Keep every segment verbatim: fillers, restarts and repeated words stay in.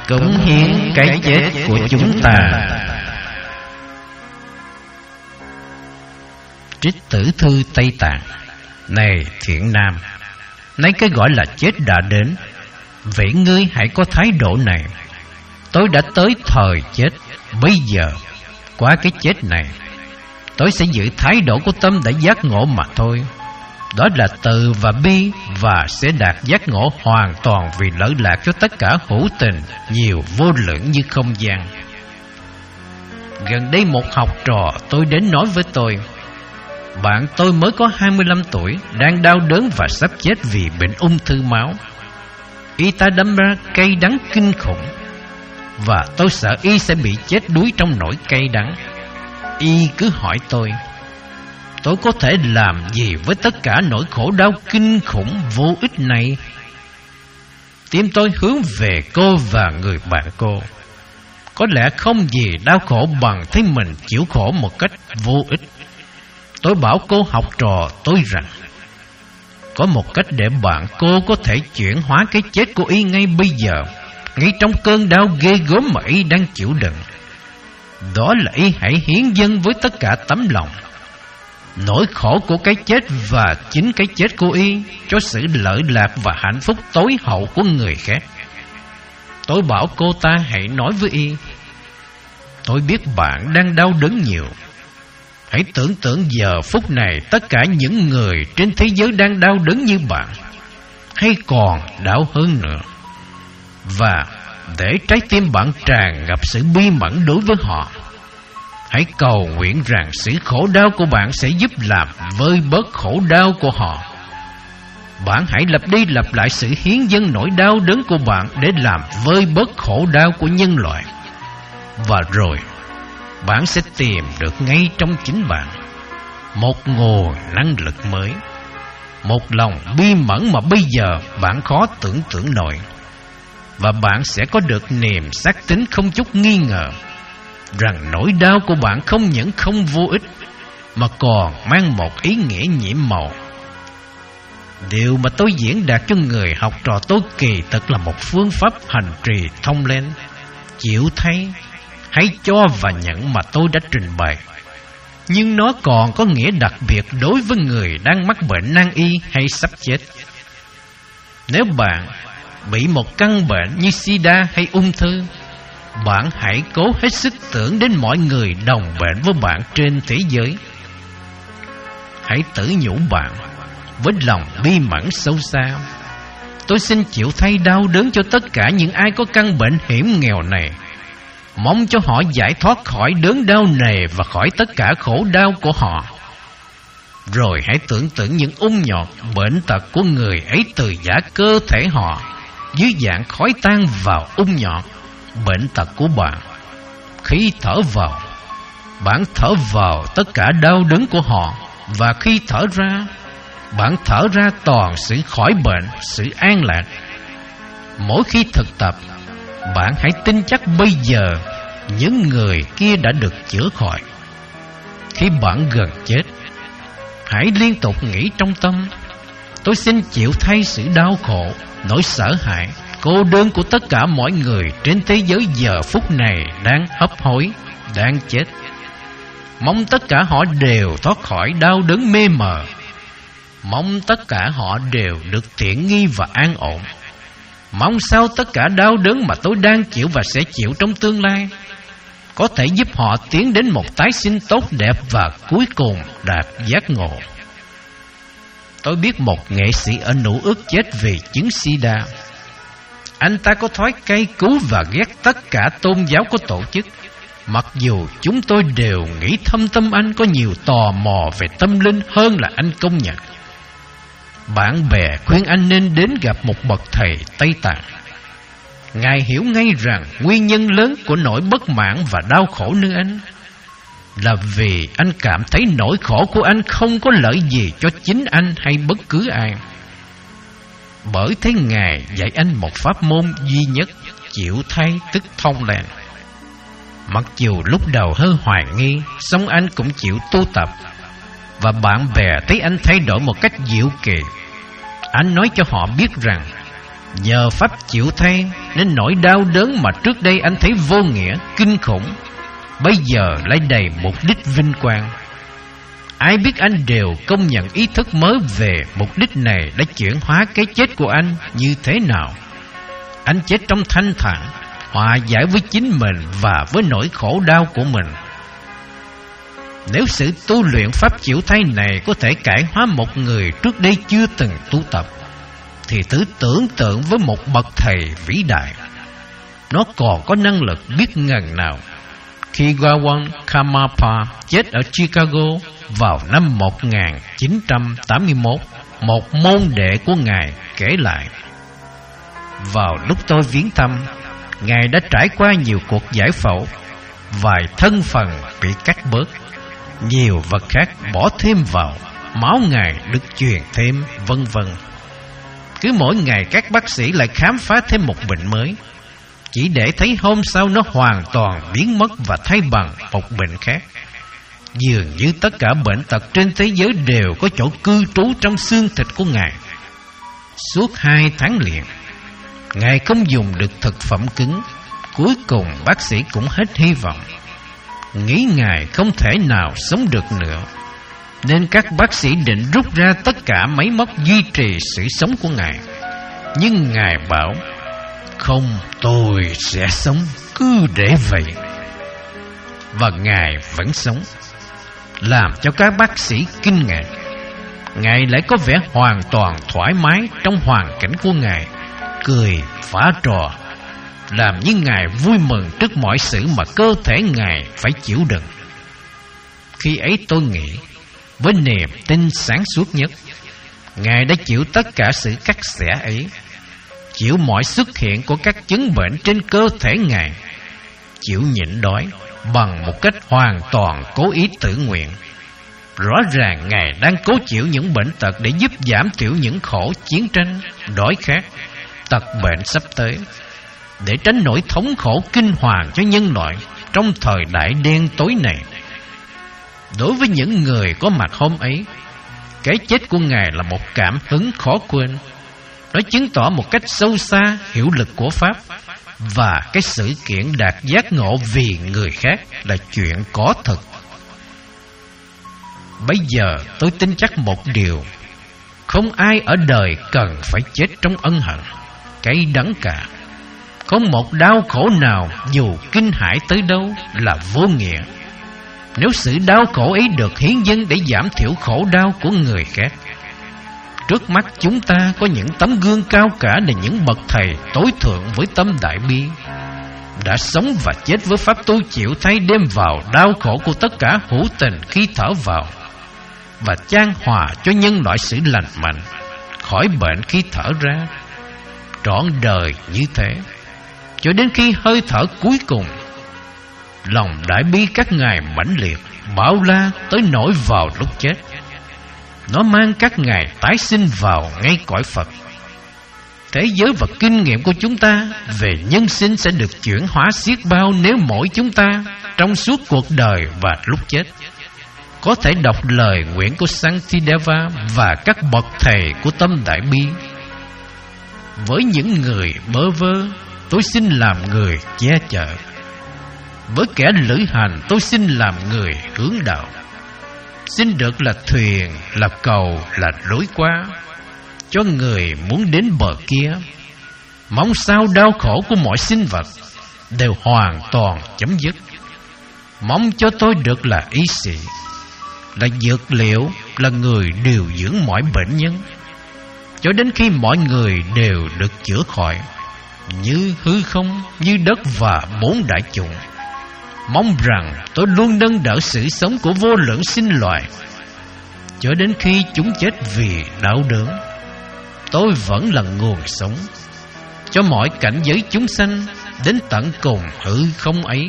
cống hiến cái chết của chúng ta. Trích Tử Thư Tây Tạng. Này Thiện Nam, nay cái gọi là chết đã đến, vậy ngươi hãy có thái độ này: tôi đã tới thời chết, bây giờ qua cái chết này tôi sẽ giữ thái độ của tâm đã giác ngộ mà thôi. Đó là từ và bi, và sẽ đạt giác ngộ hoàn toàn vì lỡ lạc cho tất cả hữu tình nhiều vô lượng như không gian. Gần đây một học trò tôi đến nói với tôi: bạn tôi mới có hai mươi lăm tuổi, đang đau đớn và sắp chết vì bệnh ung thư máu. Y ta đâm ra cay đắng kinh khủng, và tôi sợ y sẽ bị chết đuối trong nỗi cay đắng. Y cứ hỏi tôi: tôi có thể làm gì với tất cả nỗi khổ đau kinh khủng vô ích này? Tim tôi hướng về cô và người bạn cô. Có lẽ không gì đau khổ bằng thấy mình chịu khổ một cách vô ích. Tôi bảo cô học trò tôi rằng có một cách để bạn cô có thể chuyển hóa cái chết của y ngay bây giờ, ngay trong cơn đau ghê gớm mà y đang chịu đựng. Đó là y hãy hiến dâng với tất cả tấm lòng nỗi khổ của cái chết và chính cái chết của y cho sự lợi lạc và hạnh phúc tối hậu của người khác. Tôi bảo cô ta hãy nói với y: tôi biết bạn đang đau đớn nhiều. Hãy tưởng tượng giờ phút này tất cả những người trên thế giới đang đau đớn như bạn, hay còn đau hơn nữa. Và để trái tim bạn tràn ngập sự bi mẫn đối với họ, hãy cầu nguyện rằng sự khổ đau của bạn sẽ giúp làm vơi bớt khổ đau của họ. Bạn hãy lặp đi lặp lại sự hiến dâng nỗi đau đớn của bạn để làm vơi bớt khổ đau của nhân loại. Và rồi bạn sẽ tìm được ngay trong chính bạn một nguồn năng lực mới, một lòng bi mẫn mà bây giờ bạn khó tưởng tượng nổi. Và bạn sẽ có được niềm xác tín không chút nghi ngờ rằng nỗi đau của bạn không những không vô ích mà còn mang một ý nghĩa nhiễm màu. Điều mà tôi diễn đạt cho người học trò tôi kỳ thực là một phương pháp hành trì thông lên, chịu thay, hãy cho và nhận mà tôi đã trình bày. Nhưng nó còn có nghĩa đặc biệt đối với người đang mắc bệnh nan y hay sắp chết. Nếu bạn bị một căn bệnh như sida hay ung thư, bạn hãy cố hết sức tưởng đến mọi người đồng bệnh với bạn trên thế giới. Hãy tự nhủ bạn với lòng bi mẫn sâu xa: tôi xin chịu thay đau đớn cho tất cả những ai có căn bệnh hiểm nghèo này, mong cho họ giải thoát khỏi đớn đau nề và khỏi tất cả khổ đau của họ. Rồi hãy tưởng tượng những ung nhọt bệnh tật của người ấy từ giả cơ thể họ dưới dạng khói tan vào ung nhọt bệnh tật của bạn. Khi thở vào, bạn thở vào tất cả đau đớn của họ, và khi thở ra, bạn thở ra toàn sự khỏi bệnh, sự an lạc. Mỗi khi thực tập, bạn hãy tin chắc bây giờ những người kia đã được chữa khỏi. Khi bạn gần chết, hãy liên tục nghĩ trong tâm: tôi xin chịu thay sự đau khổ, nỗi sợ hãi, cô đơn của tất cả mọi người trên thế giới giờ phút này đang hấp hối, đang chết. Mong tất cả họ đều thoát khỏi đau đớn mê mờ. Mong tất cả họ đều được tiện nghi và an ổn. Mong sao tất cả đau đớn mà tôi đang chịu và sẽ chịu trong tương lai có thể giúp họ tiến đến một tái sinh tốt đẹp và cuối cùng đạt giác ngộ. Tôi biết một nghệ sĩ ở Nữ Ước chết vì chứng sida. Anh ta có thói cay cú và ghét tất cả tôn giáo có tổ chức, mặc dù chúng tôi đều nghĩ thâm tâm anh có nhiều tò mò về tâm linh hơn là anh công nhận. Bạn bè khuyên anh nên đến gặp một bậc thầy Tây Tạng. Ngài hiểu ngay rằng nguyên nhân lớn của nỗi bất mãn và đau khổ nơi anh là vì anh cảm thấy nỗi khổ của anh không có lợi gì cho chính anh hay bất cứ ai. Bởi thế Ngài dạy anh một pháp môn duy nhất, chịu thay tức thông lành. Mặc dù lúc đầu hơi hoài nghi, song anh cũng chịu tu tập. Và bạn bè thấy anh thay đổi một cách diệu kỳ. Anh nói cho họ biết rằng Nhờ pháp chịu thay nên nỗi đau đớn mà trước đây anh thấy vô nghĩa, kinh khủng, bây giờ lại đầy mục đích vinh quang. Ai biết anh đều công nhận ý thức mới về mục đích này đã chuyển hóa cái chết của anh như thế nào. Anh chết trong thanh thản, hòa giải với chính mình và với nỗi khổ đau của mình. Nếu sự tu luyện pháp chịu thay này có thể cải hóa một người trước đây chưa từng tu tập, thì thử tưởng tượng với một bậc thầy vĩ đại, nó còn có năng lực biết ngần nào. Khi Gawan Karmapa chết ở Chicago vào năm một nghìn chín trăm tám mươi mốt, một môn đệ của Ngài kể lại: vào lúc tôi viếng thăm, Ngài đã trải qua nhiều cuộc giải phẫu, vài thân phần bị cắt bớt, nhiều vật khác bỏ thêm vào, máu Ngài được truyền thêm, vân vân. Cứ mỗi ngày các bác sĩ lại khám phá thêm một bệnh mới, chỉ để thấy hôm sau nó hoàn toàn biến mất và thay bằng một bệnh khác. Dường như tất cả bệnh tật trên thế giới đều có chỗ cư trú trong xương thịt của Ngài. Suốt hai tháng liền, Ngài không dùng được thực phẩm cứng. Cuối cùng bác sĩ cũng hết hy vọng, nghĩ Ngài không thể nào sống được nữa, nên các bác sĩ định rút ra tất cả máy móc duy trì sự sống của Ngài. Nhưng Ngài bảo: không, tôi sẽ sống, cứ để vậy. Và Ngài vẫn sống, làm cho các bác sĩ kinh ngạc. Ngài lại có vẻ hoàn toàn thoải mái trong hoàn cảnh của Ngài, cười phá trò, làm như Ngài vui mừng trước mọi sự mà cơ thể Ngài phải chịu đựng. Khi ấy tôi nghĩ, với niềm tin sáng suốt nhất, Ngài đã chịu tất cả sự cắt xẻ ấy, chịu mọi xuất hiện của các chứng bệnh trên cơ thể Ngài, chịu nhịn đói bằng một cách hoàn toàn cố ý tự nguyện. Rõ ràng Ngài đang cố chịu những bệnh tật để giúp giảm thiểu những khổ chiến tranh, đói khát, tật bệnh sắp tới, để tránh nỗi thống khổ kinh hoàng cho nhân loại trong thời đại đen tối này. Đối với những người có mặt hôm ấy, cái chết của Ngài là một cảm hứng khó quên. Nó chứng tỏ một cách sâu xa hiệu lực của Pháp, và cái sự kiện đạt giác ngộ vì người khác là chuyện có thật. Bây giờ tôi tin chắc một điều: không ai ở đời cần phải chết trong ân hận, cay đắng cả. Không một đau khổ nào dù kinh hãi tới đâu là vô nghĩa, nếu sự đau khổ ấy được hiến dâng để giảm thiểu khổ đau của người khác. Trước mắt chúng ta có những tấm gương cao cả là những bậc thầy tối thượng với tâm đại bi, đã sống và chết với pháp tu chịu thay, đem vào đau khổ của tất cả hữu tình khi thở vào, và chan hòa cho nhân loại sự lành mạnh, khỏi bệnh khi thở ra. Trọn đời như thế, cho đến khi hơi thở cuối cùng. Lòng đại bi các ngài mãnh liệt, bão la tới nỗi vào lúc chết, nó mang các ngài tái sinh vào ngay cõi Phật. Thế giới và kinh nghiệm của chúng ta về nhân sinh sẽ được chuyển hóa xiết bao nếu mỗi chúng ta trong suốt cuộc đời và lúc chết có thể đọc lời nguyện của Shantideva và các bậc thầy của tâm đại bi. Với những người bơ vơ, tôi xin làm người che chở. Với kẻ lữ hành, tôi xin làm người hướng đạo. Xin được là thuyền, là cầu, là lối qua cho người muốn đến bờ kia. Mong sao đau khổ của mọi sinh vật đều hoàn toàn chấm dứt. Mong cho tôi được là y sĩ, là dược liệu, là người điều dưỡng mọi bệnh nhân, cho đến khi mọi người đều được chữa khỏi, như hư không, như đất và bốn đại chủng. Mong rằng tôi luôn nâng đỡ sự sống của vô lượng sinh loài, cho đến khi chúng chết vì đau đớn. Tôi vẫn là nguồn sống cho mọi cảnh giới chúng sanh đến tận cùng hư không ấy.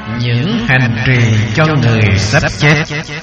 Những hành trì cho người sắp chết.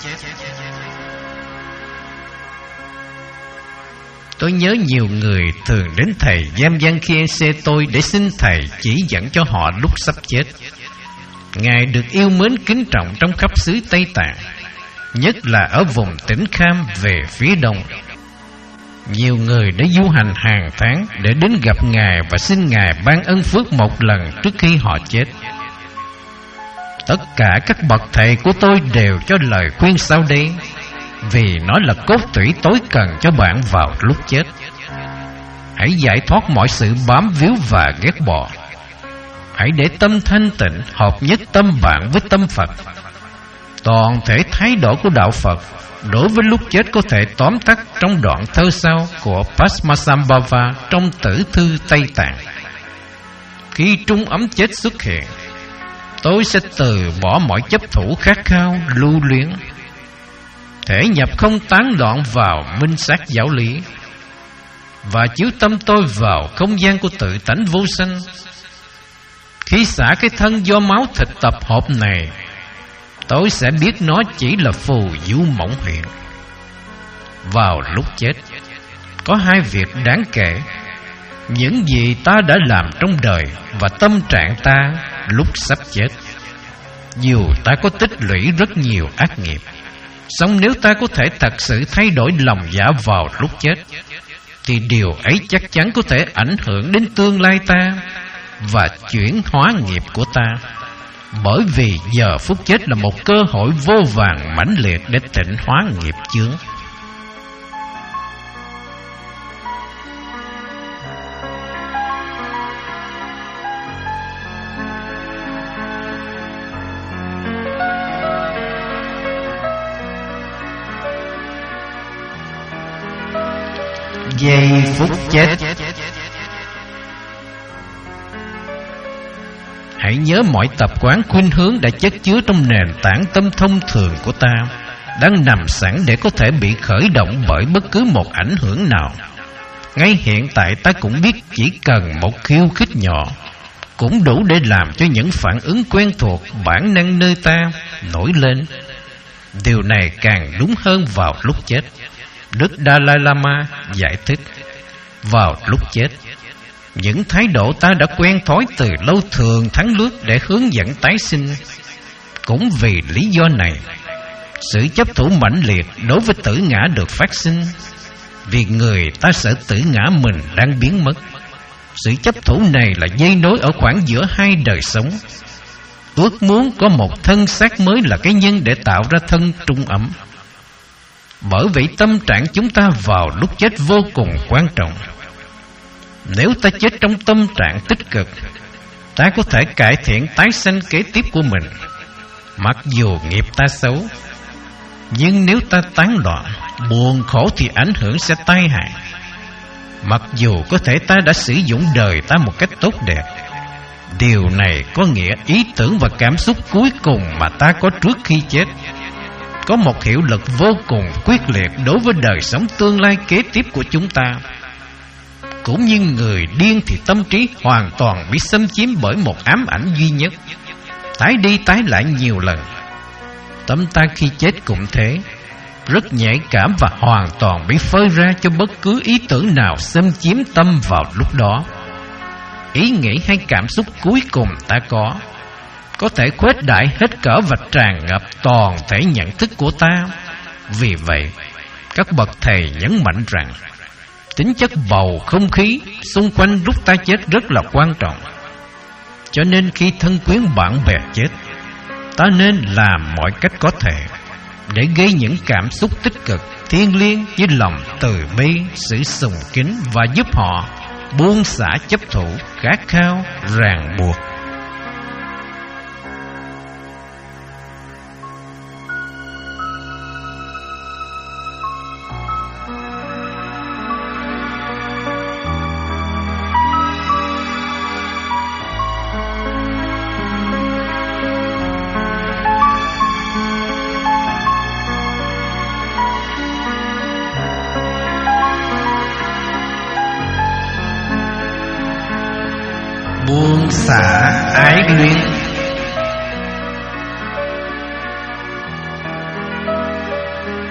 Tôi nhớ nhiều người thường đến thầy Giam Giang Khiese tôi để xin thầy chỉ dẫn cho họ lúc sắp chết. Ngài được yêu mến kính trọng trong khắp xứ Tây Tạng, nhất là ở vùng tỉnh Kham về phía đông. Nhiều người đã du hành hàng tháng để đến gặp Ngài và xin Ngài ban ân phước một lần trước khi họ chết. Tất cả các bậc thầy của tôi đều cho lời khuyên sau đây, vì nó là cốt tủy tối cần cho bạn vào lúc chết. Hãy giải thoát mọi sự bám víu và ghét bỏ. Hãy để tâm thanh tịnh hợp nhất tâm bạn với tâm Phật. Toàn thể thái độ của đạo Phật đối với lúc chết có thể tóm tắt trong đoạn thơ sau của Padmasambhava trong Tử thư Tây Tạng. Khi trung ấm chết xuất hiện, tôi sẽ từ bỏ mọi chấp thủ khát khao lưu luyến, thể nhập không tán loạn vào minh sát giáo lý, và chiếu tâm tôi vào không gian của tự tánh vô sanh. Khi xả cái thân do máu thịt tập hợp này, tôi sẽ biết nó chỉ là phù du mộng hiện. Vào lúc chết, có hai việc đáng kể: những gì ta đã làm trong đời và tâm trạng ta lúc sắp chết. Dù ta có tích lũy rất nhiều ác nghiệp, song nếu ta có thể thật sự thay đổi lòng dạ vào lúc chết, thì điều ấy chắc chắn có thể ảnh hưởng đến tương lai ta và chuyển hóa nghiệp của ta. Bởi vì giờ phút chết là một cơ hội vô vàn mãnh liệt để tịnh hóa nghiệp chướng. Giây phút chết. Hãy nhớ mọi tập quán khuynh hướng đã chất chứa trong nền tảng tâm thông thường của ta đang nằm sẵn để có thể bị khởi động bởi bất cứ một ảnh hưởng nào. Ngay hiện tại ta cũng biết chỉ cần một khiêu khích nhỏ cũng đủ để làm cho những phản ứng quen thuộc bản năng nơi ta nổi lên. Điều này càng đúng hơn vào lúc chết. Đức Dalai Lama giải thích: vào lúc chết, những thái độ ta đã quen thói từ lâu thường thắng lướt để hướng dẫn tái sinh. Cũng vì lý do này, sự chấp thủ mãnh liệt đối với tử ngã được phát sinh, vì người ta sợ tử ngã mình đang biến mất. Sự chấp thủ này là dây nối ở khoảng giữa hai đời sống. Ước muốn có một thân xác mới là cái nhân để tạo ra thân trung ấm. Bởi vậy tâm trạng chúng ta vào lúc chết vô cùng quan trọng. Nếu ta chết trong tâm trạng tích cực, ta có thể cải thiện tái sanh kế tiếp của mình, mặc dù nghiệp ta xấu. Nhưng nếu ta tán loạn, buồn khổ thì ảnh hưởng sẽ tai hại. Mặc dù có thể ta đã sử dụng đời ta một cách tốt đẹp, điều này có nghĩa ý tưởng và cảm xúc cuối cùng mà ta có trước khi chết có một hiệu lực vô cùng quyết liệt đối với đời sống tương lai kế tiếp của chúng ta. Cũng như người điên thì tâm trí hoàn toàn bị xâm chiếm bởi một ám ảnh duy nhất, tái đi tái lại nhiều lần. Tâm ta khi chết cũng thế, rất nhạy cảm và hoàn toàn bị phơi ra cho bất cứ ý tưởng nào xâm chiếm tâm vào lúc đó. Ý nghĩ hay cảm xúc cuối cùng ta có có thể khuếch đại hết cỡ và tràn ngập toàn thể nhận thức của ta. Vì vậy, các bậc thầy nhấn mạnh rằng tính chất bầu không khí xung quanh lúc ta chết rất là quan trọng. Cho nên khi thân quyến bạn bè chết, ta nên làm mọi cách có thể để gây những cảm xúc tích cực thiêng liêng với lòng từ bi, sự sùng kính, và giúp họ buông xả chấp thủ, khát khao, ràng buộc. Buông xả ái luyến.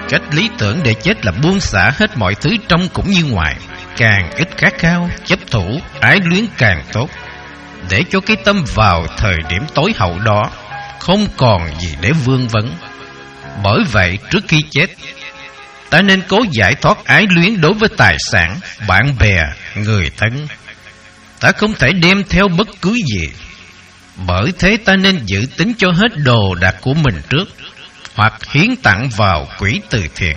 Cách lý tưởng để chết là buông xả hết mọi thứ trong cũng như ngoài, càng ít khát khao, chấp thủ, ái luyến càng tốt, để cho cái tâm vào thời điểm tối hậu đó không còn gì để vương vấn. Bởi vậy trước khi chết, ta nên cố giải thoát ái luyến đối với tài sản, bạn bè, người thân. Ta không thể đem theo bất cứ gì. Bởi thế ta nên giữ tính cho hết đồ đạc của mình trước, hoặc hiến tặng vào quỹ từ thiện.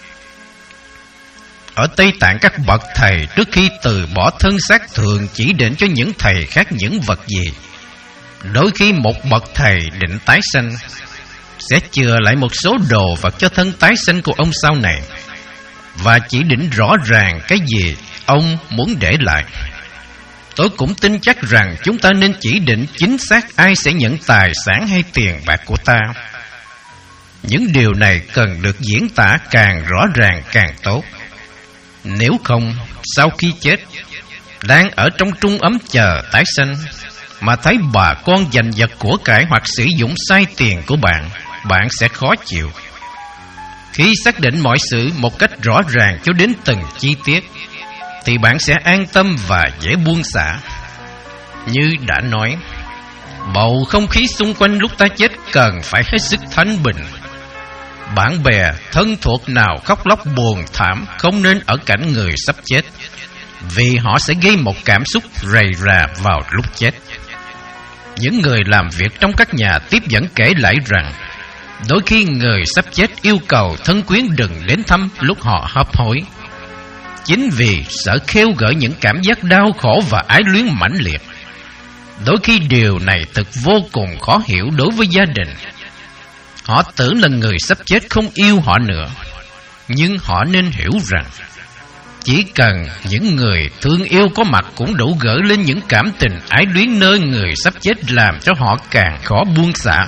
Ở Tây Tạng, các bậc thầy trước khi từ bỏ thân xác thường chỉ định cho những thầy khác những vật gì. Đôi khi một bậc thầy định tái sanh, sẽ chừa lại một số đồ vật cho thân tái sanh của ông sau này, và chỉ định rõ ràng cái gì ông muốn để lại. Tôi cũng tin chắc rằng chúng ta nên chỉ định chính xác ai sẽ nhận tài sản hay tiền bạc của ta. Những điều này cần được diễn tả càng rõ ràng càng tốt. Nếu không, sau khi chết, đang ở trong trung ấm chờ tái sanh, mà thấy bà con giành giật của cải hoặc sử dụng sai tiền của bạn, bạn sẽ khó chịu. Khi xác định mọi sự một cách rõ ràng cho đến từng chi tiết, thì bạn sẽ an tâm và dễ buông xả. Như đã nói, bầu không khí xung quanh lúc ta chết cần phải hết sức thanh bình. Bạn bè, thân thuộc nào khóc lóc buồn thảm không nên ở cạnh người sắp chết, vì họ sẽ gây một cảm xúc rầy rà vào lúc chết. Những người làm việc trong các nhà tiếp dẫn kể lại rằng, đôi khi người sắp chết yêu cầu thân quyến đừng đến thăm lúc họ hấp hối, chính vì sợ khêu gợi những cảm giác đau khổ và ái luyến mãnh liệt. Đôi khi điều này thực vô cùng khó hiểu đối với gia đình. Họ tưởng là người sắp chết không yêu họ nữa, nhưng họ nên hiểu rằng chỉ cần những người thương yêu có mặt cũng đủ gợi lên những cảm tình ái luyến nơi người sắp chết, làm cho họ càng khó buông xả.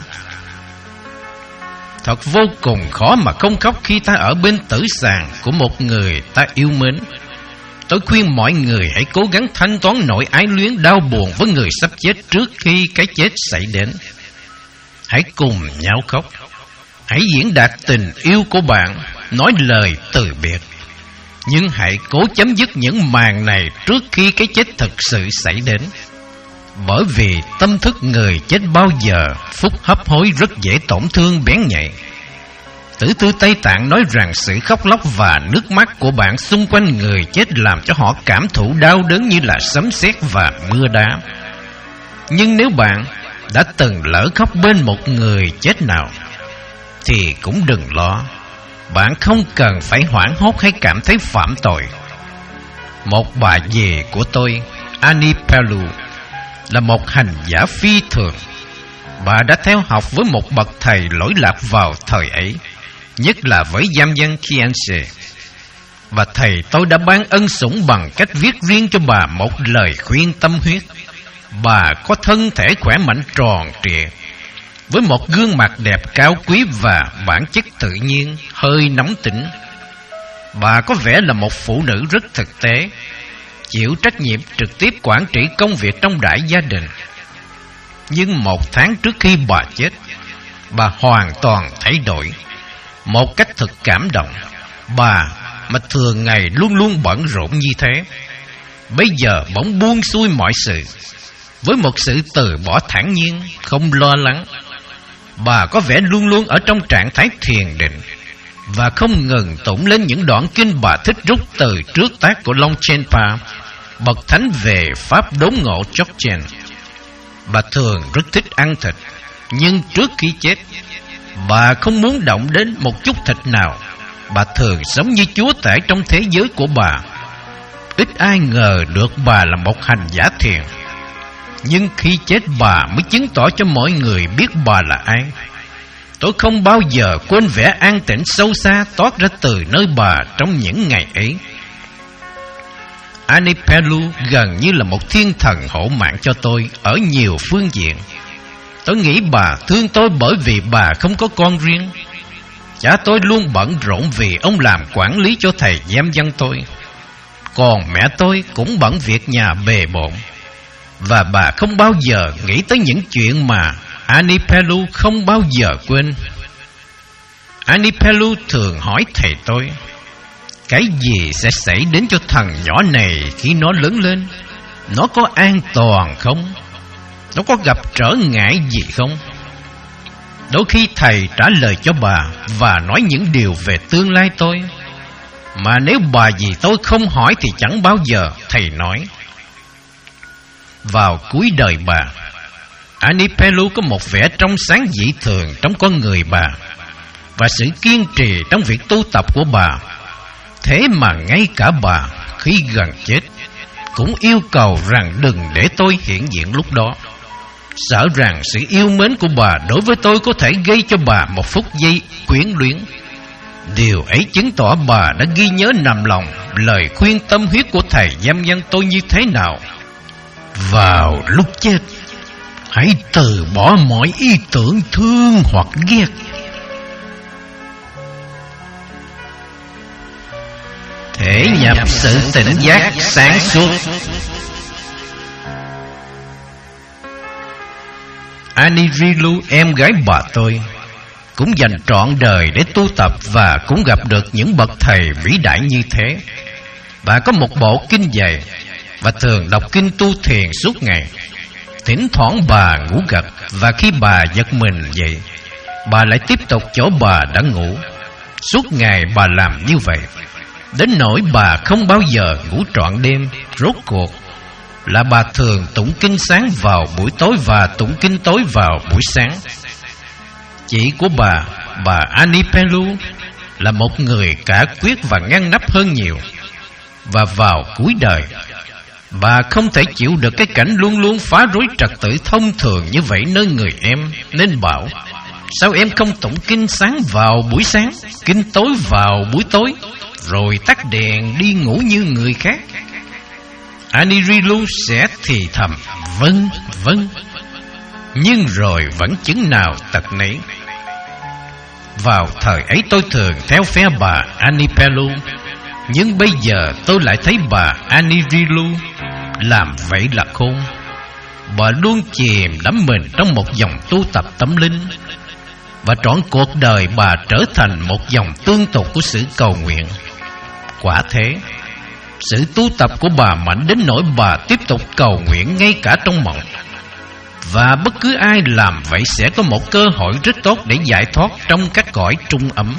Thật vô cùng khó mà không khóc khi ta ở bên tử sàn của một người ta yêu mến. Tôi khuyên mọi người hãy cố gắng thanh toán nỗi ái luyến đau buồn với người sắp chết trước khi cái chết xảy đến. Hãy cùng nhau khóc. Hãy diễn đạt tình yêu của bạn, nói lời từ biệt. Nhưng hãy cố chấm dứt những màn này trước khi cái chết thực sự xảy đến. Bởi vì tâm thức người chết bao giờ phút hấp hối rất dễ tổn thương bén nhạy. Tử thư Tây Tạng nói rằng sự khóc lóc và nước mắt của bạn xung quanh người chết làm cho họ cảm thụ đau đớn như là sấm sét và mưa đá. Nhưng nếu bạn đã từng lỡ khóc bên một người chết nào, thì cũng đừng lo. Bạn không cần phải hoảng hốt hay cảm thấy phạm tội. Một bà dì của tôi, Annie Pellu, là một hành giả phi thường. Bà đã theo học với một bậc thầy lỗi lạc vào thời ấy, nhất là với giam dân Kianse. Và thầy tôi đã ban ân sủng bằng cách viết riêng cho bà một lời khuyên tâm huyết. Bà có thân thể khỏe mạnh tròn trịa, với một gương mặt đẹp cao quý và bản chất tự nhiên, hơi nóng tính. Bà có vẻ là một phụ nữ rất thực tế, chịu trách nhiệm trực tiếp quản trị công việc trong đại gia đình. Nhưng một tháng trước khi bà chết, bà hoàn toàn thay đổi một cách thực cảm động. Bà mà thường ngày luôn luôn bận rộn như thế, bây giờ bỗng buông xuôi mọi sự, với một sự từ bỏ thản nhiên, không lo lắng. Bà có vẻ luôn luôn ở trong trạng thái thiền định, và không ngừng tụng lên những đoạn kinh bà thích rút từ trước tác của Longchenpa, bậc thánh về pháp đốn ngộ Dzogchen. Bà thường rất thích ăn thịt, nhưng trước khi chết, bà không muốn động đến một chút thịt nào. Bà thường sống như chúa tể trong thế giới của bà. Ít ai ngờ được bà là một hành giả thiền. Nhưng khi chết, bà mới chứng tỏ cho mọi người biết bà là ai. Tôi không bao giờ quên vẻ an tĩnh sâu xa toát ra từ nơi bà trong những ngày ấy. Annie Pellu gần như là một thiên thần hộ mạng cho tôi ở nhiều phương diện. Tôi nghĩ bà thương tôi bởi vì bà không có con riêng. Cha tôi luôn bận rộn vì ông làm quản lý cho thầy giam dân tôi. Còn mẹ tôi cũng bận việc nhà bề bộn. Và bà không bao giờ nghĩ tới những chuyện mà Annie Pellu không bao giờ quên. Anipelu thường hỏi thầy tôi, cái gì sẽ xảy đến cho thằng nhỏ này khi nó lớn lên? Nó có an toàn không? Nó có gặp trở ngại gì không? Đôi khi thầy trả lời cho bà và nói những điều về tương lai tôi, mà nếu bà gì tôi không hỏi thì chẳng bao giờ thầy nói. Vào cuối đời bà, Anipelu có một vẻ trong sáng dị thường trong con người bà và sự kiên trì trong việc tu tập của bà. Thế mà ngay cả bà khi gần chết cũng yêu cầu rằng đừng để tôi hiện diện lúc đó, sợ rằng sự yêu mến của bà đối với tôi có thể gây cho bà một phút giây quyến luyến. Điều ấy chứng tỏ bà đã ghi nhớ nằm lòng lời khuyên tâm huyết của thầy giam dân tôi như thế nào. Vào lúc chết, hãy từ bỏ mọi ý tưởng thương hoặc ghét. Thể nhập sự tỉnh giác sáng suốt. Anirilu, em gái bà tôi, cũng dành trọn đời để tu tập và cũng gặp được những bậc thầy vĩ đại như thế. Bà có một bộ kinh dày và thường đọc kinh tu thiền suốt ngày. Thỉnh thoảng bà ngủ gật, và khi bà giật mình dậy, bà lại tiếp tục chỗ bà đã ngủ. Suốt ngày bà làm như vậy, đến nỗi bà không bao giờ ngủ trọn đêm. Rốt cuộc là bà thường tụng kinh sáng vào buổi tối và tụng kinh tối vào buổi sáng. Chị của bà, bà Anipelu, là một người cả quyết và ngăn nắp hơn nhiều. Và vào cuối đời, bà không thể chịu được cái cảnh luôn luôn phá rối trật tự thông thường như vậy nơi người em, nên bảo: sao em không tụng kinh sáng vào buổi sáng, kinh tối vào buổi tối, rồi tắt đèn đi ngủ như người khác? Anirilu sẽ thì thầm vâng vâng, nhưng rồi vẫn chứng nào tật nấy. Vào thời ấy tôi thường theo phe bà Anipelu, nhưng bây giờ tôi lại thấy bà Anirilu làm vậy là khôn. Bà luôn chìm đắm mình trong một dòng tu tập tâm linh, và trọn cuộc đời bà trở thành một dòng tương tục của sự cầu nguyện. Quả thế, sự tu tập của bà mạnh đến nỗi bà tiếp tục cầu nguyện ngay cả trong mộng. Và bất cứ ai làm vậy sẽ có một cơ hội rất tốt để giải thoát trong các cõi trung ấm.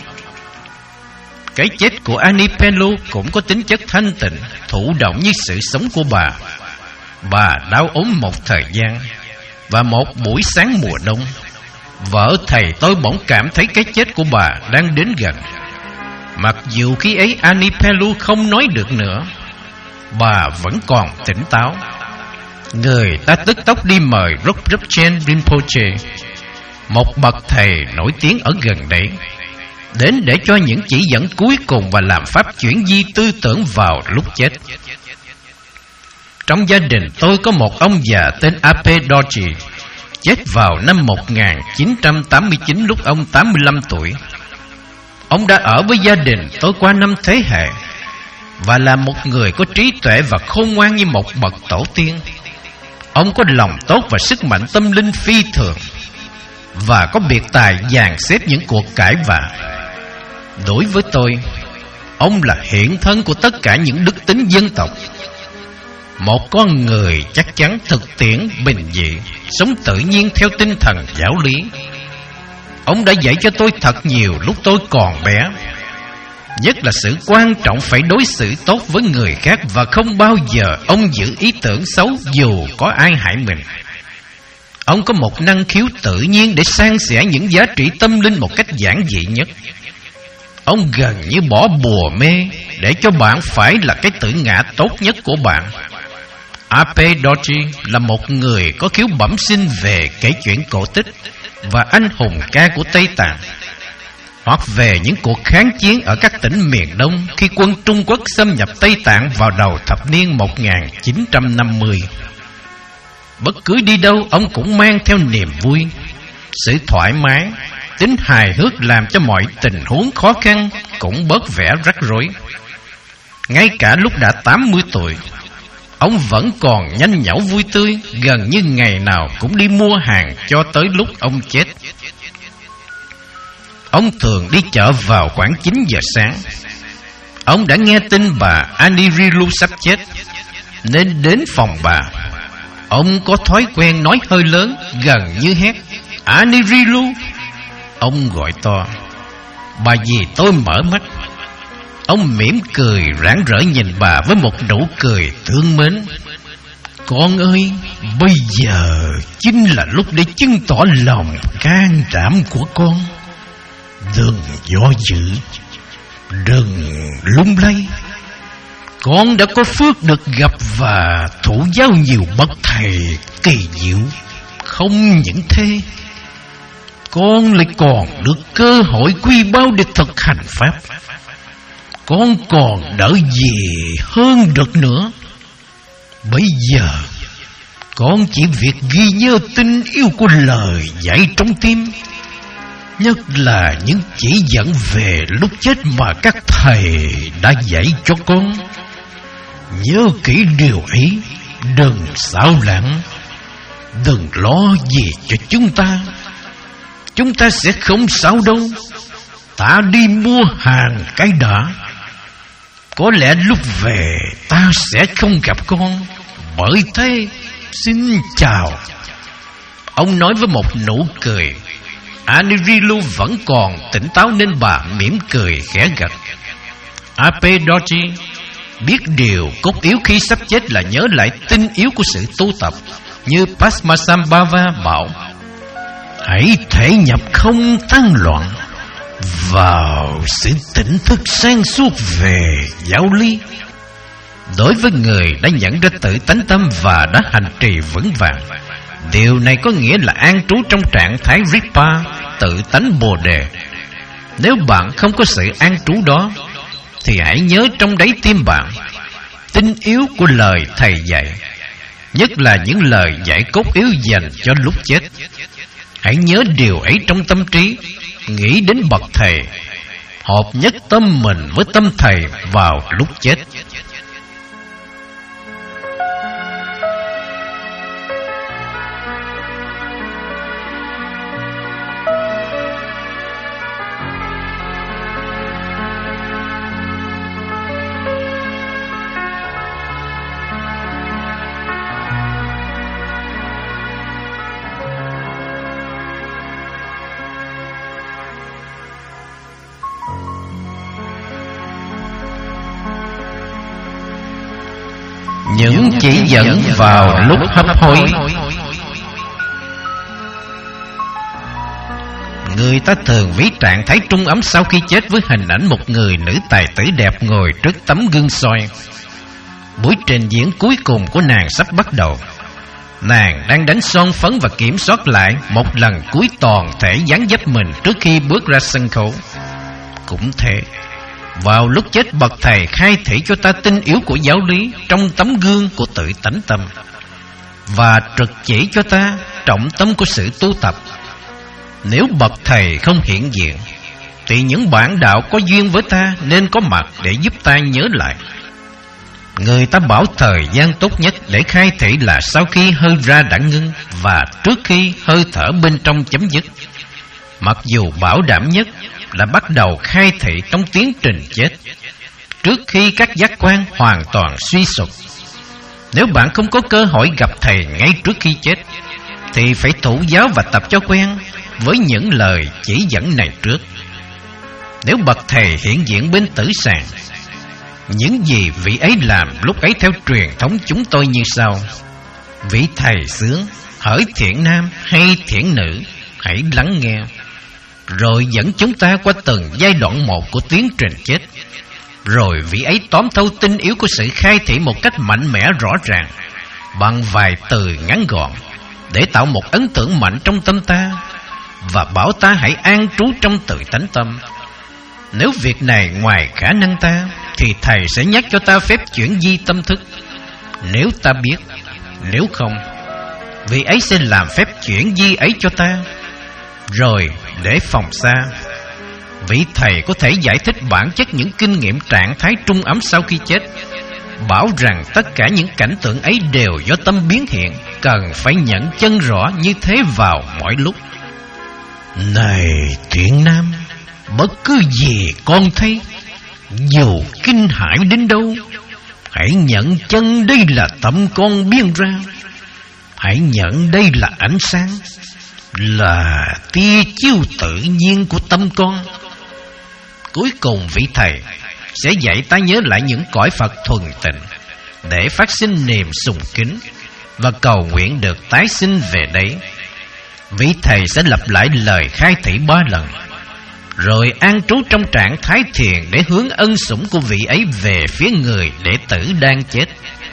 Cái chết của Anipelu cũng có tính chất thanh tịnh, thụ động như sự sống của bà. Bà đau ốm một thời gian, và một buổi sáng mùa đông, vợ thầy tôi bỗng cảm thấy cái chết của bà đang đến gần. Mặc dù khi ấy Anipelu không nói được nữa, bà vẫn còn tỉnh táo. Người ta tức tốc đi mời Drukchen Rinpoche, một bậc thầy nổi tiếng ở gần đấy, đến để cho những chỉ dẫn cuối cùng và làm pháp chuyển di tư tưởng vào lúc chết. Trong gia đình tôi có một ông già tên Ape Dorji, chết vào năm một nghìn chín trăm tám mươi chín lúc ông tám mươi lăm tuổi. Ông đã ở với gia đình tôi qua năm thế hệ, và là một người có trí tuệ và khôn ngoan như một bậc tổ tiên. Ông có lòng tốt và sức mạnh tâm linh phi thường, và có biệt tài dàn xếp những cuộc cãi vã. Đối với tôi, ông là hiện thân của tất cả những đức tính dân tộc. Một con người chắc chắn, thực tiễn, bình dị, sống tự nhiên theo tinh thần giáo lý. Ông đã dạy cho tôi thật nhiều lúc tôi còn bé, nhất là sự quan trọng phải đối xử tốt với người khác, và không bao giờ ông giữ ý tưởng xấu dù có ai hại mình. Ông có một năng khiếu tự nhiên để san sẻ những giá trị tâm linh một cách giản dị nhất. Ông gần như bỏ bùa mê để cho bạn phải là cái tự ngã tốt nhất của bạn. Ape Dorji là một người có khiếu bẩm sinh về kể chuyện cổ tích và anh hùng ca của Tây Tạng, hoặc về những cuộc kháng chiến ở các tỉnh miền Đông khi quân Trung Quốc xâm nhập Tây Tạng vào đầu thập niên một nghìn chín trăm năm mươi. Bất cứ đi đâu, ông cũng mang theo niềm vui, sự thoải mái, tính hài hước làm cho mọi tình huống khó khăn cũng bớt vẻ rắc rối. Ngay cả lúc đã tám mươi tuổi, ông vẫn còn nhanh nhảu vui tươi, gần như ngày nào cũng đi mua hàng cho tới lúc ông chết. Ông thường đi chợ vào khoảng chín giờ sáng. Ông đã nghe tin bà Anirilu sắp chết, nên đến phòng bà. Ông có thói quen nói hơi lớn, gần như hét: Anirilu! Ông gọi to. Bà dì tôi mở mắt. Ông mỉm cười rạng rỡ nhìn bà với một nụ cười thương mến. Con ơi, bây giờ chính là lúc để chứng tỏ lòng can đảm của con. Đừng do dự, đừng lung lay. Con đã có phước được gặp và thụ giáo nhiều bậc thầy kỳ diệu. Không những thế, con lại còn được cơ hội quý báu để thực hành pháp. Con còn đợi gì hơn được nữa. Bây giờ con chỉ việc ghi nhớ tình yêu của lời dạy trong tim, nhất là những chỉ dẫn về lúc chết mà các thầy đã dạy cho con. Nhớ kỹ điều ấy, đừng xao lãng, đừng lo gì cho chúng ta. Chúng ta sẽ không sao đâu. Ta đi mua hàng cái đã. Có lẽ lúc về ta sẽ không gặp con. Bởi thế, xin chào. Ông nói với một nụ cười. Anirilu vẫn còn tỉnh táo nên bà mỉm cười khẽ gật. Apedochi biết điều cốt yếu khi sắp chết là nhớ lại tinh yếu của sự tu tập, như Padmasambhava bảo: hãy thể nhập không tan loạn vào sự tỉnh thức sáng suốt về giáo lý. Đối với người đã nhận ra tự tánh tâm và đã hành trì vững vàng, điều này có nghĩa là an trú trong trạng thái Ripa, tự tánh Bồ Đề. Nếu bạn không có sự an trú đó, thì hãy nhớ trong đáy tim bạn tinh yếu của lời thầy dạy, nhất là những lời dạy cốt yếu dành cho lúc chết. Hãy nhớ điều ấy trong tâm trí, nghĩ đến bậc thầy, hợp nhất tâm mình với tâm thầy vào lúc chết. Những chỉ dẫn vào lúc hấp hối. Người ta thường ví trạng thái trung ấm sau khi chết với hình ảnh một người nữ tài tử đẹp ngồi trước tấm gương soi. Buổi trình diễn cuối cùng của nàng sắp bắt đầu. Nàng đang đánh son phấn và kiểm soát lại một lần cuối toàn thể dáng dấp mình trước khi bước ra sân khấu. Cũng thế, vào lúc chết, bậc thầy khai thị cho ta tinh yếu của giáo lý trong tấm gương của tự tánh tâm, và trực chỉ cho ta trọng tâm của sự tu tập. Nếu bậc thầy không hiện diện, thì những bản đạo có duyên với ta nên có mặt để giúp ta nhớ lại. Người ta bảo thời gian tốt nhất để khai thị là sau khi hơi ra đã ngưng và trước khi hơi thở bên trong chấm dứt. Mặc dù bảo đảm nhất là bắt đầu khai thị trong tiến trình chết, trước khi các giác quan hoàn toàn suy sụp. Nếu bạn không có cơ hội gặp thầy ngay trước khi chết, thì phải thụ giáo và tập cho quen với những lời chỉ dẫn này trước. Nếu bậc thầy hiện diện bên tử sàn, những gì vị ấy làm lúc ấy theo truyền thống chúng tôi như sau: vị thầy sướng, hỡi thiện nam hay thiện nữ, hãy lắng nghe, rồi dẫn chúng ta qua từng giai đoạn một của tiến trình chết. Rồi vị ấy tóm thâu tinh yếu của sự khai thị một cách mạnh mẽ rõ ràng, bằng vài từ ngắn gọn, để tạo một ấn tượng mạnh trong tâm ta, và bảo ta hãy an trú trong tự tánh tâm. Nếu việc này ngoài khả năng ta, thì thầy sẽ nhắc cho ta phép chuyển di tâm thức, nếu ta biết. Nếu không, vị ấy sẽ làm phép chuyển di ấy cho ta. Rồi để phòng xa, vị thầy có thể giải thích bản chất những kinh nghiệm trạng thái trung ấm sau khi chết, bảo rằng tất cả những cảnh tượng ấy đều do tâm biến hiện, cần phải nhận chân rõ như thế vào mọi lúc. Này thiện nam, Bất cứ gì con thấy, dù kinh hãi đến đâu, hãy nhận chân đây là tâm con biên ra. Hãy nhận đây là ánh sáng, là tia chiếu tự nhiên của tâm con. Cuối cùng vị thầy sẽ dạy ta nhớ lại những cõi Phật thuần tịnh, để phát sinh niềm sùng kính và cầu nguyện được tái sinh về đấy. Vị thầy sẽ lặp lại lời khai thị ba lần, rồi an trú trong trạng thái thiền để hướng ân sủng của vị ấy về phía người đệ tử đang chết.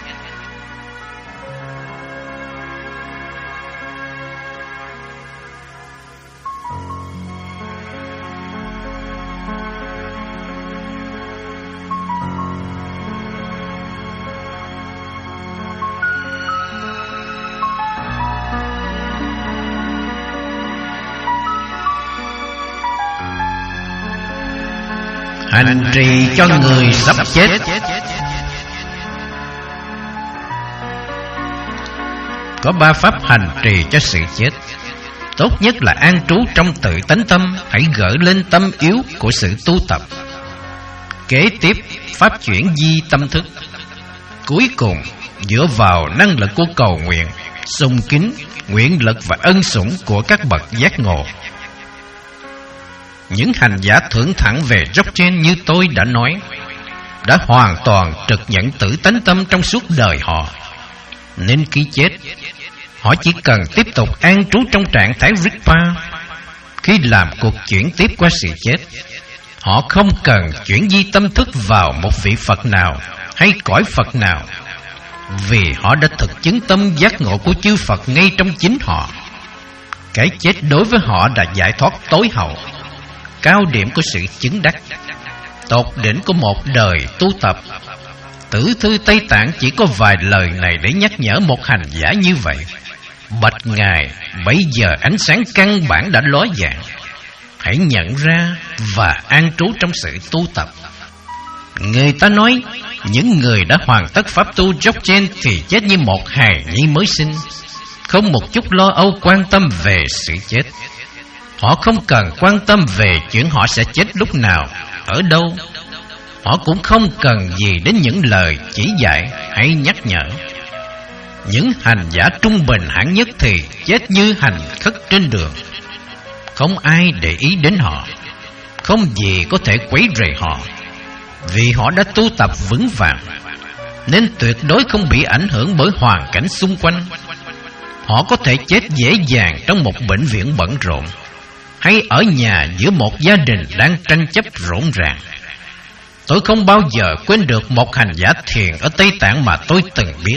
Hành trì cho người sắp chết. Có ba pháp hành trì cho sự chết. Tốt nhất là an trú trong tự tánh tâm, hãy gỡ lên tâm yếu của sự tu tập. Kế tiếp, pháp chuyển di tâm thức. Cuối cùng, dựa vào năng lực của cầu nguyện, sùng kính, nguyện lực và ân sủng của các bậc giác ngộ. Những hành giả thượng thẳng về Dzogchen như tôi đã nói, đã hoàn toàn trực nhận tử tánh tâm trong suốt đời họ. Nên khi chết, họ chỉ cần tiếp tục an trú trong trạng thái Rigpa. Khi làm cuộc chuyển tiếp qua sự chết, họ không cần chuyển di tâm thức vào một vị Phật nào hay cõi Phật nào, vì họ đã thực chứng tâm giác ngộ của chư Phật ngay trong chính họ. Cái chết đối với họ là giải thoát tối hậu, cao điểm của sự chứng đắc, tột đỉnh của một đời tu tập. Tử thư Tây Tạng chỉ có vài lời này để nhắc nhở một hành giả như vậy. Bạch Ngài, bây giờ ánh sáng căn bản đã lóe dạng. Hãy nhận ra và an trú trong sự tu tập. Người ta nói, những người đã hoàn tất pháp tu Dzogchen thì chết như một hài nhi mới sinh, không một chút lo âu quan tâm về sự chết. Họ không cần quan tâm về chuyện họ sẽ chết lúc nào, ở đâu. Họ cũng không cần gì đến những lời chỉ dạy hay nhắc nhở. Những hành giả trung bình hạng nhất thì chết như hành khất trên đường. Không ai để ý đến họ, không gì có thể quấy rầy họ, vì họ đã tu tập vững vàng, nên tuyệt đối không bị ảnh hưởng bởi hoàn cảnh xung quanh. Họ có thể chết dễ dàng trong một bệnh viện bận rộn, hay ở nhà giữa một gia đình đang tranh chấp rộn ràng. Tôi không bao giờ quên được một hành giả thiền ở Tây Tạng mà tôi từng biết.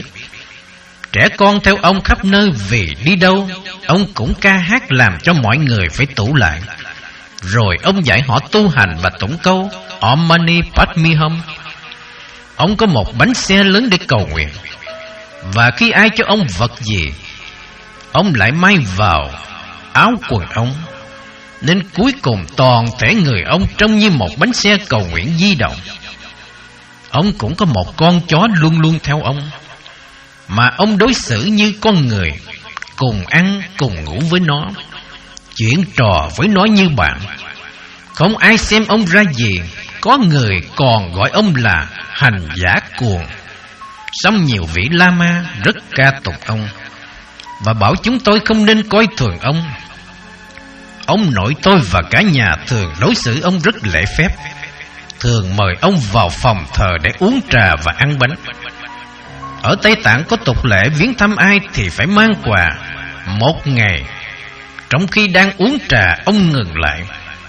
Trẻ con theo ông khắp nơi, vì đi đâu ông cũng ca hát làm cho mọi người phải tụ lại. Rồi ông dạy họ tu hành và tụng câu Om Mani Padme Hum. Ông có một bánh xe lớn để cầu nguyện, và khi ai cho ông vật gì, ông lại may vào áo quần ông, nên cuối cùng toàn thể người ông trông như một bánh xe cầu nguyện di động. Ông cũng có một con chó luôn luôn theo ông, mà ông đối xử như con người, cùng ăn cùng ngủ với nó, chuyện trò với nó như bạn. Không ai xem ông ra gì. Có người còn gọi ông là hành giả cuồng. Song nhiều vị Lama rất ca tụng ông và bảo chúng tôi không nên coi thường ông. Ông nội tôi và cả nhà thường đối xử ông rất lễ phép, thường mời ông vào phòng thờ để uống trà và ăn bánh. Ở Tây Tạng có tục lệ viếng thăm ai thì phải mang quà. Một ngày, trong khi đang uống trà, ông ngừng lại.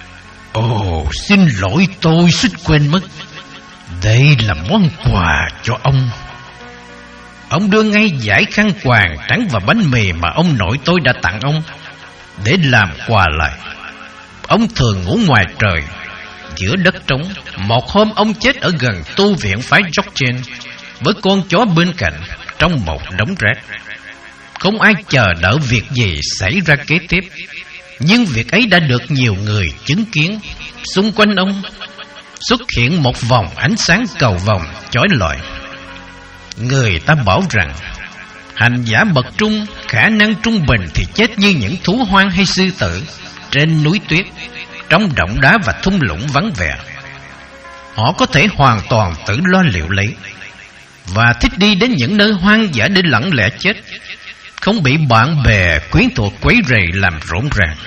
Ồ, xin lỗi, tôi suýt quên mất. Đây là món quà cho ông. Ông đưa ngay dải khăn quàng trắng và bánh mì mà ông nội tôi đã tặng ông để làm quà lại. Ông thường ngủ ngoài trời, giữa đất trống. Một hôm ông chết ở gần tu viện phái Dzogchen với con chó bên cạnh, trong một đống rác. Không ai chờ đợi việc gì xảy ra kế tiếp, nhưng việc ấy đã được nhiều người chứng kiến. Xung quanh ông xuất hiện một vòng ánh sáng cầu vồng chói lọi. Người ta bảo rằng hành giả bậc trung, khả năng trung bình thì chết như những thú hoang hay sư tử trên núi tuyết, trong động đá và thung lũng vắng vẻ. Họ có thể hoàn toàn tự lo liệu lấy, và thích đi đến những nơi hoang dã để lặng lẽ chết, không bị bạn bè quyến thuộc quấy rầy làm rộn ràng.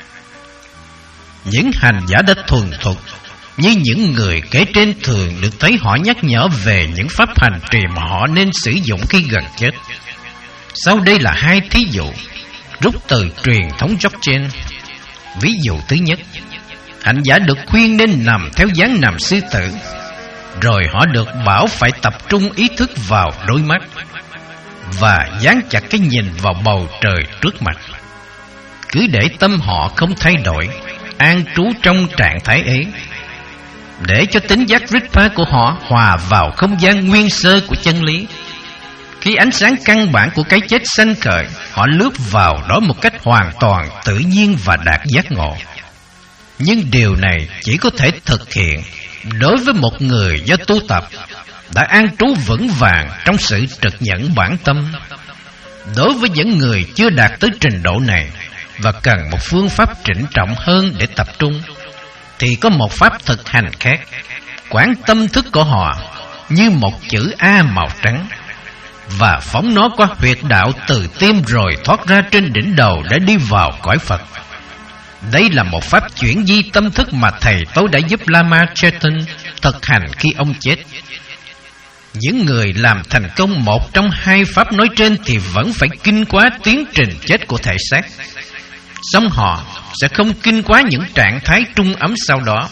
Những hành giả đã thuần thục như những người kể trên thường được thấy họ nhắc nhở về những pháp hành trì mà họ nên sử dụng khi gần chết. Sau đây là hai thí dụ rút từ truyền thống Dzogchen. Ví dụ thứ nhất, hành giả được khuyên nên nằm theo dáng nằm sư tử, rồi họ được bảo phải tập trung ý thức vào đôi mắt và dán chặt cái nhìn vào bầu trời trước mặt. Cứ để tâm họ không thay đổi, an trú trong trạng thái ấy, để cho tính giác Rigpa của họ hòa vào không gian nguyên sơ của chân lý. Khi ánh sáng căn bản của cái chết sanh khởi, họ lướt vào đó một cách hoàn toàn tự nhiên và đạt giác ngộ. Nhưng điều này chỉ có thể thực hiện đối với một người do tu tập đã an trú vững vàng trong sự trực nhẫn bản tâm. Đối với những người chưa đạt tới trình độ này và cần một phương pháp trịnh trọng hơn để tập trung, thì có một pháp thực hành khác. Quán tâm thức của họ như một chữ A màu trắng, và phóng nó qua huyệt đạo từ tim rồi thoát ra trên đỉnh đầu để đi vào cõi Phật. Đây là một pháp chuyển di tâm thức mà thầy tôi đã giúp Lama Chetan thực hành khi ông chết. Những người làm thành công một trong hai pháp nói trên thì vẫn phải kinh quá tiến trình chết của thể xác, song họ sẽ không kinh quá những trạng thái trung ấm sau đó.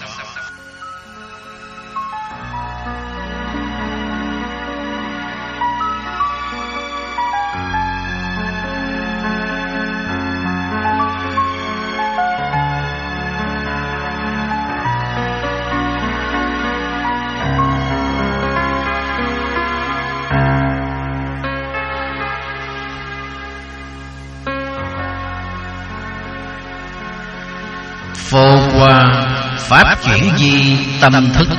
Phô qua pháp chuyển di tâm thức.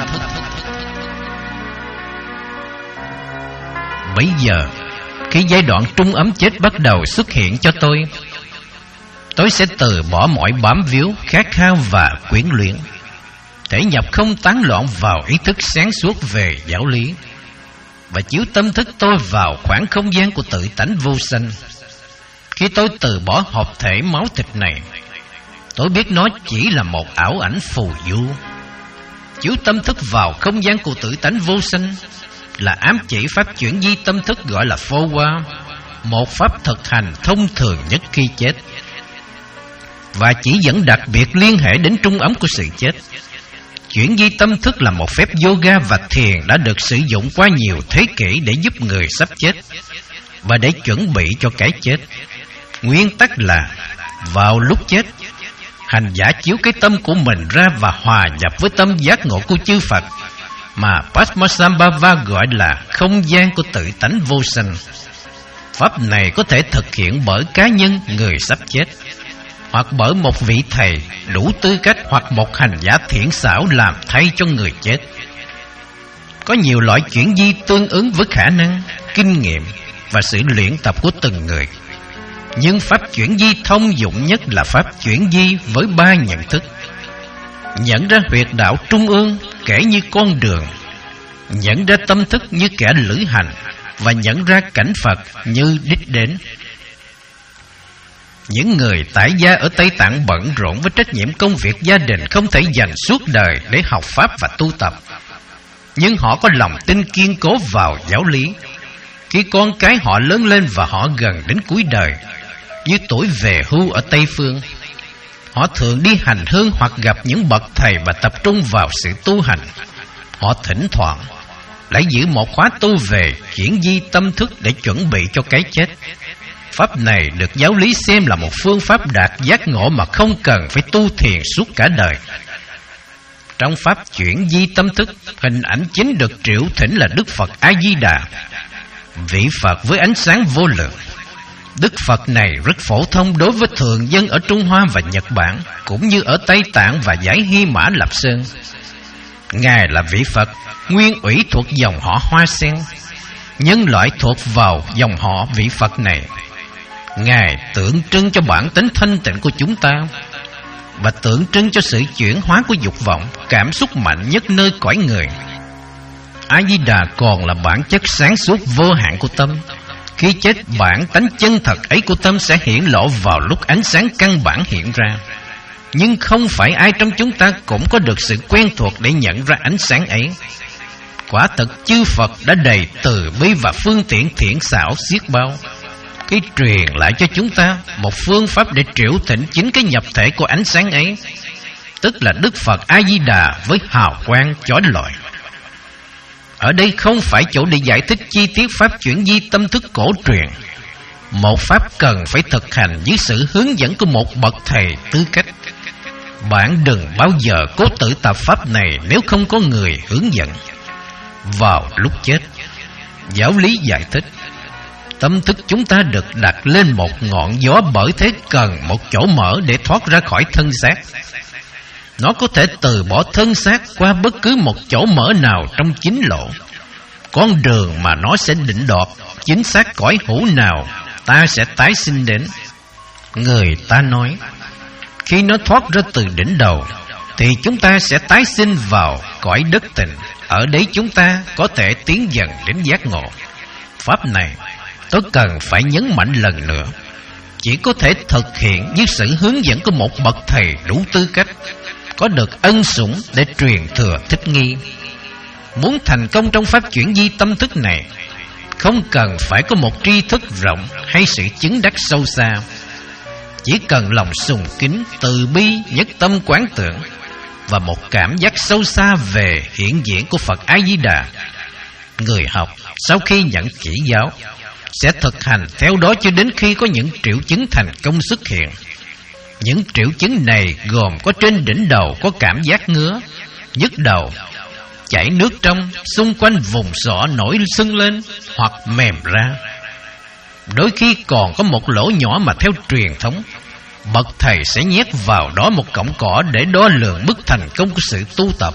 Bây giờ, khi giai đoạn trung ấm chết bắt đầu xuất hiện cho tôi, tôi sẽ từ bỏ mọi bám víu, khát khao và quyến luyến, thể nhập không tán loạn vào ý thức sáng suốt về giáo lý, và chiếu tâm thức tôi vào khoảng không gian của tự tánh vô sanh. Khi tôi từ bỏ hợp thể máu thịt này, tôi biết nó chỉ là một ảo ảnh phù du. Chiếu tâm thức vào không gian của tự tánh vô sanh là ám chỉ pháp chuyển di tâm thức gọi là phô qua, một pháp thực hành thông thường nhất khi chết, và chỉ dẫn đặc biệt liên hệ đến trung ấm của sự chết. Chuyển di tâm thức là một phép yoga và thiền đã được sử dụng qua nhiều thế kỷ để giúp người sắp chết và để chuẩn bị cho cái chết. Nguyên tắc là vào lúc chết, hành giả chiếu cái tâm của mình ra và hòa nhập với tâm giác ngộ của chư Phật, mà Padmasambhava gọi là không gian của tự tánh vô sanh. Pháp này có thể thực hiện bởi cá nhân người sắp chết, hoặc bởi một vị thầy đủ tư cách, hoặc một hành giả thiện xảo làm thay cho người chết. Có nhiều loại chuyển di tương ứng với khả năng, kinh nghiệm và sự luyện tập của từng người. Nhưng pháp chuyển di thông dụng nhất là pháp chuyển di với ba nhận thức: nhận ra huyệt đạo trung ương kể như con đường, nhận ra tâm thức như kẻ lữ hành, và nhận ra cảnh Phật như đích đến. Những người tại gia ở Tây Tạng bận rộn với trách nhiệm công việc gia đình, không thể dành suốt đời để học pháp và tu tập, nhưng họ có lòng tin kiên cố vào giáo lý. Khi con cái họ lớn lên và họ gần đến cuối đời, như tuổi về hưu ở Tây Phương, họ thường đi hành hương hoặc gặp những bậc thầy và tập trung vào sự tu hành. Họ thỉnh thoảng lại giữ một khóa tu về chuyển di tâm thức để chuẩn bị cho cái chết. Pháp này được giáo lý xem là một phương pháp đạt giác ngộ mà không cần phải tu thiền suốt cả đời. Trong pháp chuyển di tâm thức, hình ảnh chính được triệu thỉnh là Đức Phật A-di-đà, vị Phật với ánh sáng vô lượng. Đức Phật này rất phổ thông đối với thường dân ở Trung Hoa và Nhật Bản, cũng như ở Tây Tạng và dãy Hy Mã Lạp Sơn. Ngài là vị Phật nguyên ủy thuộc dòng họ Hoa Sen. Nhân loại thuộc vào dòng họ vị Phật này. Ngài tượng trưng cho bản tính thanh tịnh của chúng ta. và tượng trưng cho sự chuyển hóa của dục vọng, cảm xúc mạnh nhất nơi cõi người. A-di-đà còn là bản chất sáng suốt vô hạn của tâm. Khi chết, bản tánh chân thật ấy của tâm sẽ hiển lộ vào lúc ánh sáng căn bản hiện ra. Nhưng không phải ai trong chúng ta cũng có được sự quen thuộc để nhận ra ánh sáng ấy. Quả thật chư Phật đã đầy từ bi và phương tiện thiện xảo xiết bao, khi truyền lại cho chúng ta một phương pháp để triệu thịnh chính cái nhập thể của ánh sáng ấy, tức là Đức Phật A-di-đà với hào quang chói lọi. Ở đây không phải chỗ để giải thích chi tiết pháp chuyển di tâm thức cổ truyền. Một pháp cần phải thực hành dưới sự hướng dẫn của một bậc thầy tư cách. Bạn đừng bao giờ cố tự tập pháp này nếu không có người hướng dẫn. Vào lúc chết, giáo lý giải thích, tâm thức chúng ta được đặt lên một ngọn gió, bởi thế cần một chỗ mở để thoát ra khỏi thân xác. Nó có thể từ bỏ thân xác qua bất cứ một chỗ mở nào trong chính lộ. Con đường mà nó sẽ định đoạt chính xác cõi hữu nào ta sẽ tái sinh đến. Người ta nói, khi nó thoát ra từ đỉnh đầu thì chúng ta sẽ tái sinh vào cõi đất tình. Ở đấy chúng ta có thể tiến dần đến giác ngộ. Pháp này tôi cần phải nhấn mạnh lần nữa, chỉ có thể thực hiện dưới sự hướng dẫn của một bậc thầy đủ tư cách, có được ân sủng để truyền thừa thích nghi. Muốn thành công trong pháp chuyển di tâm thức này, không cần phải có một tri thức rộng hay sự chứng đắc sâu xa. Chỉ cần lòng sùng kính, từ bi, nhất tâm quán tưởng và một cảm giác sâu xa về hiển diễn của Phật A-di-đà. Người học sau khi nhận chỉ giáo sẽ thực hành theo đó cho đến khi có những triệu chứng thành công xuất hiện. Những triệu chứng này gồm có trên đỉnh đầu có cảm giác ngứa, nhức đầu, chảy nước trong, xung quanh vùng sọ nổi sưng lên hoặc mềm ra. Đôi khi còn có một lỗ nhỏ mà theo truyền thống, bậc thầy sẽ nhét vào đó một cọng cỏ để đo lường mức thành công của sự tu tập.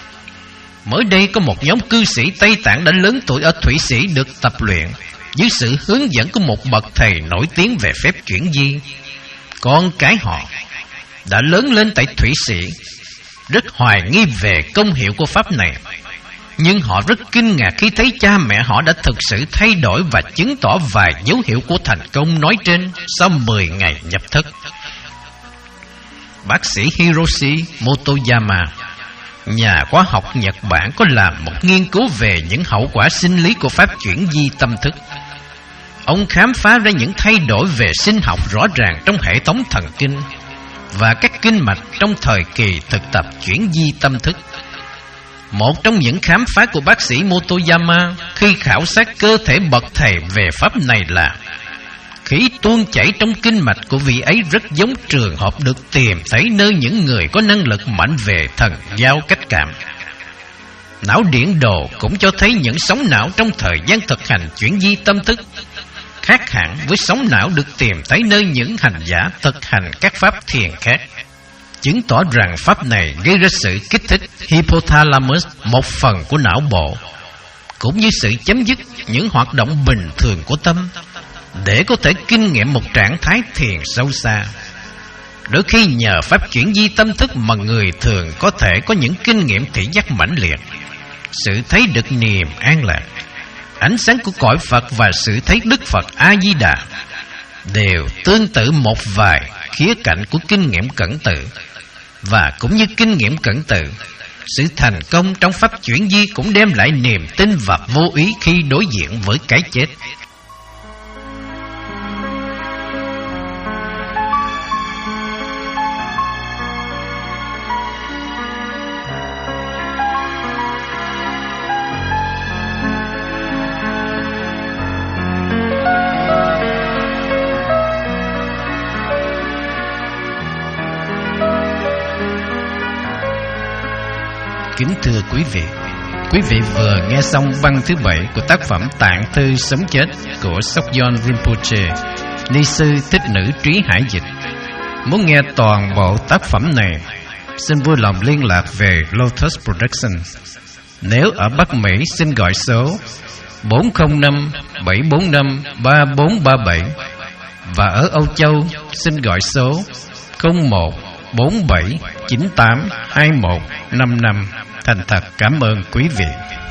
Mới đây có một nhóm cư sĩ Tây Tạng đã lớn tuổi ở Thụy Sĩ được tập luyện dưới sự hướng dẫn của một bậc thầy nổi tiếng về phép chuyển di. Con cái họ đã lớn lên tại Thụy Sĩ, rất hoài nghi về công hiệu của pháp này. Nhưng họ rất kinh ngạc khi thấy cha mẹ họ đã thực sự thay đổi và chứng tỏ vài dấu hiệu của thành công nói trên sau mười ngày nhập thất. Bác sĩ Hiroshi Motoyama, nhà khoa học Nhật Bản, có làm một nghiên cứu về những hậu quả sinh lý của pháp chuyển di tâm thức. Ông khám phá ra những thay đổi về sinh học rõ ràng trong hệ thống thần kinh và các kinh mạch trong thời kỳ thực tập chuyển di tâm thức. Một trong những khám phá của bác sĩ Motoyama khi khảo sát cơ thể bậc thầy về pháp này là khí tuôn chảy trong kinh mạch của vị ấy rất giống trường hợp được tìm thấy nơi những người có năng lực mạnh về thần giao cách cảm. Não điển đồ cũng cho thấy những sóng não trong thời gian thực hành chuyển di tâm thức khác hẳn với sóng não được tìm thấy nơi những hành giả thực hành các pháp thiền khác, chứng tỏ rằng pháp này gây ra sự kích thích hypothalamus, một phần của não bộ, cũng như sự chấm dứt những hoạt động bình thường của tâm, để có thể kinh nghiệm một trạng thái thiền sâu xa. Đôi khi nhờ pháp chuyển di tâm thức mà người thường có thể có những kinh nghiệm thị giác mãnh liệt, sự thấy được niềm an lạc, ánh sáng của cõi Phật và sự thấy Đức Phật A-di-đà đều tương tự một vài khía cạnh của kinh nghiệm cẩn tự. Và cũng như kinh nghiệm cẩn tự, sự thành công trong pháp chuyển di cũng đem lại niềm tin và vô ý khi đối diện với cái chết. Kính thưa quý vị, quý vị vừa nghe xong băng thứ bảy của tác phẩm Tạng Thư Sống Chết của Sokyon Rinpoche, ni sư thích nữ Trí Hải dịch. Muốn nghe toàn bộ tác phẩm này, xin vui lòng liên lạc về Lotus Production. Nếu ở Bắc Mỹ, xin gọi số bốn không năm bảy bốn năm ba bốn ba bảy, và ở Âu Châu xin gọi số không một bốn bảy chín tám hai một năm năm. Thành thật cảm ơn quý vị.